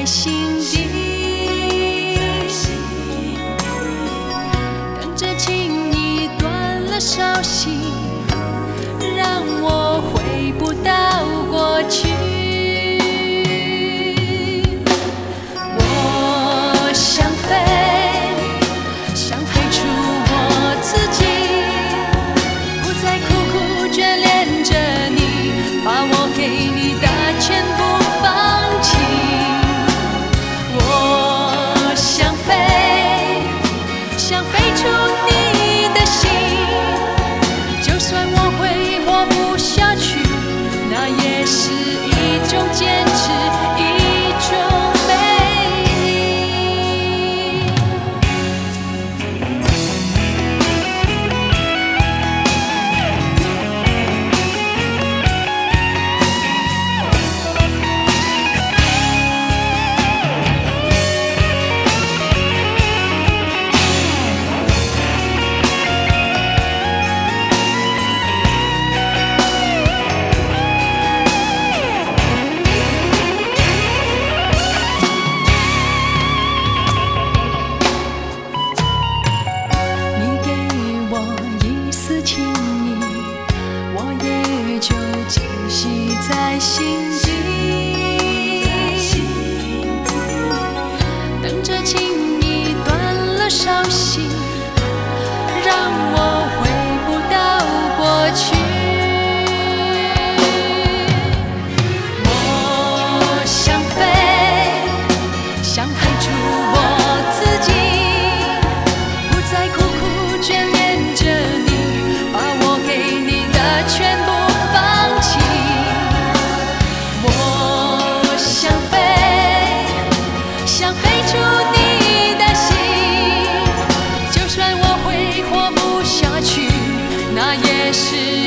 心底，等着情意断了烧心，让我回不到过去。我想飞，想飞出我自己，不再苦苦眷恋着你，把我给你的全部放弃。我想飞，想飞出你的心，就算我会活不下去，那也是一种坚持，一种美丽。你给我一丝情意，我也就珍惜在心底，等着情意断了烧心，让我回不到过去。我想飞，想飞出我自己，不再苦苦眷恋着你，把我给你的全部放弃。我想飞，想飞出你的心，就算我会活不下去，那也是